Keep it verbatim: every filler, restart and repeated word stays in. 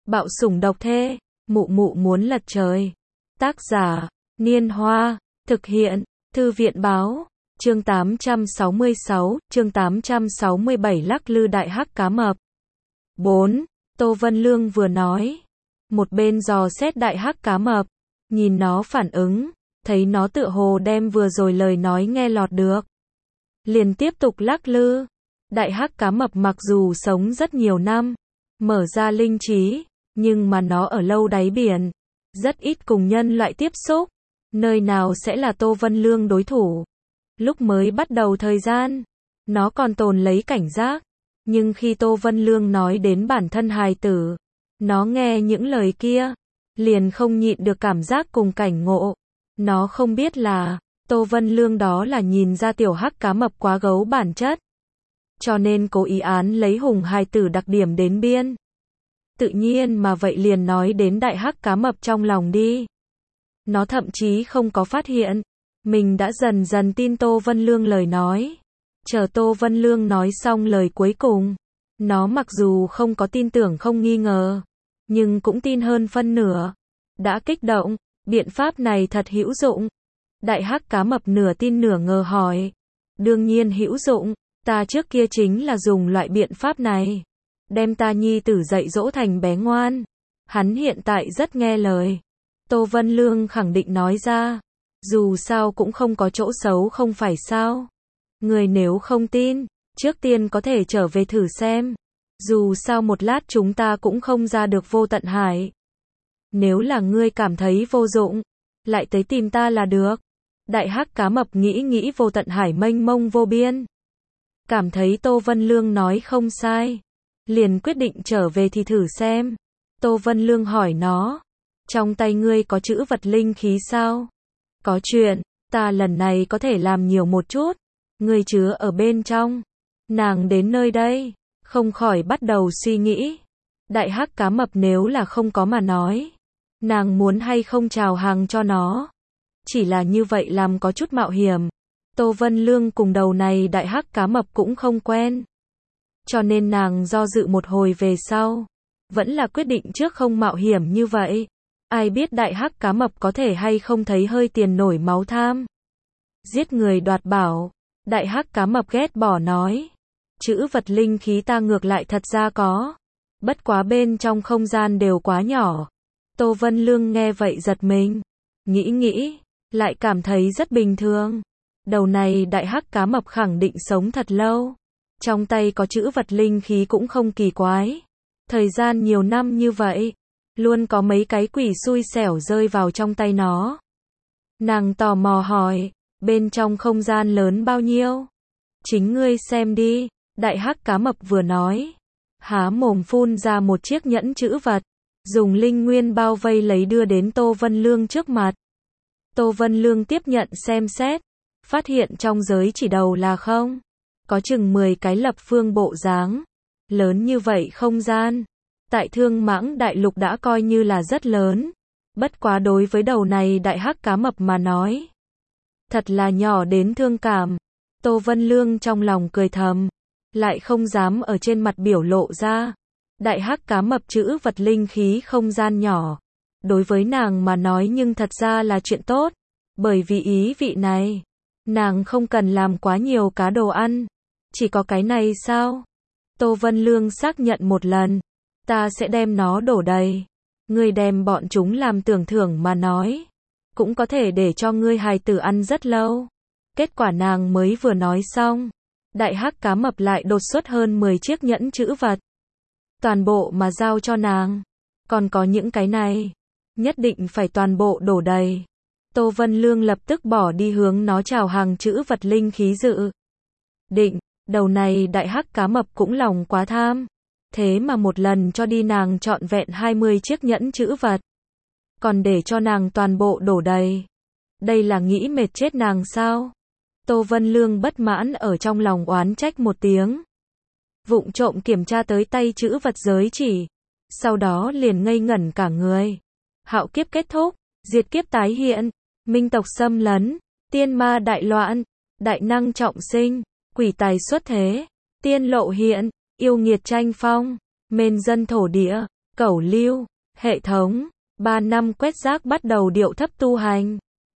Bạo sủng độc thê, mụ mụ muốn lật trời. Tác giả, Niên Hoa, thực hiện, Thư viện báo, chương tám trăm sáu mươi sáu, chương tám trăm sáu mươi bảy lắc lư đại hắc cá mập. bốn. Tô Vân Lương vừa nói, một bên dò xét đại hắc cá mập, nhìn nó phản ứng, thấy nó tựa hồ đem vừa rồi lời nói nghe lọt được. Liền tiếp tục lắc lư. Đại hắc cá mập mặc dù sống rất nhiều năm, mở ra linh trí, nhưng mà nó ở lâu đáy biển, rất ít cùng nhân loại tiếp xúc, nơi nào sẽ là Tô Vân Lương đối thủ. Lúc mới bắt đầu thời gian, nó còn tồn lấy cảnh giác, nhưng khi Tô Vân Lương nói đến bản thân hài tử, nó nghe những lời kia, liền không nhịn được cảm giác cùng cảnh ngộ. Nó không biết là, Tô Vân Lương đó là nhìn ra tiểu hắc cá mập quá gấu bản chất, cho nên cố ý án lấy hùng hài tử đặc điểm đến biên. Tự nhiên mà vậy liền nói đến đại hắc cá mập trong lòng đi. Nó thậm chí không có phát hiện, mình đã dần dần tin Tô Vân Lương lời nói. Chờ Tô Vân Lương nói xong lời cuối cùng, nó mặc dù không có tin tưởng không nghi ngờ, nhưng cũng tin hơn phân nửa. Đã kích động, biện pháp này thật hữu dụng. Đại hắc cá mập nửa tin nửa ngờ hỏi. Đương nhiên hữu dụng, ta trước kia chính là dùng loại biện pháp này, đem ta nhi tử dạy dỗ thành bé ngoan. Hắn hiện tại rất nghe lời. Tô Vân Lương khẳng định nói ra. Dù sao cũng không có chỗ xấu không phải sao. Người nếu không tin, trước tiên có thể trở về thử xem. Dù sao một lát chúng ta cũng không ra được Vô Tận Hải. Nếu là ngươi cảm thấy vô dụng, lại tới tìm ta là được. Đại hắc cá mập nghĩ nghĩ Vô Tận Hải mênh mông vô biên, cảm thấy Tô Vân Lương nói không sai, liền quyết định trở về thì thử xem. Tô Vân Lương hỏi nó, trong tay ngươi có chữ vật linh khí sao? Có chuyện, ta lần này có thể làm nhiều một chút, ngươi chứa ở bên trong. Nàng đến nơi đây, không khỏi bắt đầu suy nghĩ. Đại hắc cá mập nếu là không có mà nói, nàng muốn hay không chào hàng cho nó. Chỉ là như vậy làm có chút mạo hiểm. Tô Vân Lương cùng đầu này đại hắc cá mập cũng không quen, cho nên nàng do dự một hồi về sau, vẫn là quyết định trước không mạo hiểm như vậy. Ai biết đại hắc cá mập có thể hay không thấy hơi tiền nổi máu tham, giết người đoạt bảo. Đại hắc cá mập ghét bỏ nói, chữ vật linh khí ta ngược lại thật ra có, bất quá bên trong không gian đều quá nhỏ. Tô Vân Lương nghe vậy giật mình, nghĩ nghĩ, lại cảm thấy rất bình thường. Đầu này đại hắc cá mập khẳng định sống thật lâu, trong tay có chữ vật linh khí cũng không kỳ quái. Thời gian nhiều năm như vậy, luôn có mấy cái quỷ xui xẻo rơi vào trong tay nó. Nàng tò mò hỏi, bên trong không gian lớn bao nhiêu? Chính ngươi xem đi. Đại hắc cá mập vừa nói, há mồm phun ra một chiếc nhẫn chữ vật, dùng linh nguyên bao vây lấy đưa đến Tô Vân Lương trước mặt. Tô Vân Lương tiếp nhận xem xét, phát hiện trong giới chỉ đầu là không, có chừng mười cái lập phương bộ dáng. Lớn như vậy không gian, tại Thương Mãng Đại Lục đã coi như là rất lớn. Bất quá đối với đầu này đại hắc cá mập mà nói, thật là nhỏ đến thương cảm. Tô Vân Lương trong lòng cười thầm, lại không dám ở trên mặt biểu lộ ra. Đại hắc cá mập chữ vật linh khí không gian nhỏ, đối với nàng mà nói nhưng thật ra là chuyện tốt, bởi vì ý vị này, nàng không cần làm quá nhiều cá đồ ăn. Chỉ có cái này sao? Tô Vân Lương xác nhận một lần, ta sẽ đem nó đổ đầy. Ngươi đem bọn chúng làm tưởng thưởng mà nói, cũng có thể để cho ngươi hài tử ăn rất lâu. Kết quả nàng mới vừa nói xong, đại hắc cá mập lại đột xuất hơn mười chiếc nhẫn chữ vật. Toàn bộ mà giao cho nàng. Còn có những cái này, nhất định phải toàn bộ đổ đầy. Tô Vân Lương lập tức bỏ đi hướng nó chào hàng chữ vật linh khí dự định. Đầu này đại hắc cá mập cũng lòng quá tham, thế mà một lần cho đi nàng trọn vẹn hai mươi chiếc nhẫn chữ vật, còn để cho nàng toàn bộ đổ đầy. Đây là nghĩ mệt chết nàng sao? Tô Vân Lương bất mãn ở trong lòng oán trách một tiếng, vụng trộm kiểm tra tới tay chữ vật giới chỉ, sau đó liền ngây ngẩn cả người. Hạo kiếp kết thúc, diệt kiếp tái hiện, minh tộc xâm lấn, tiên ma đại loạn, đại năng trọng sinh, quỷ tài xuất thế, tiên lộ hiện, yêu nghiệt tranh phong, mên dân thổ địa, Cẩu Lưu, hệ thống, ba năm quét rác bắt đầu điệu thấp tu hành.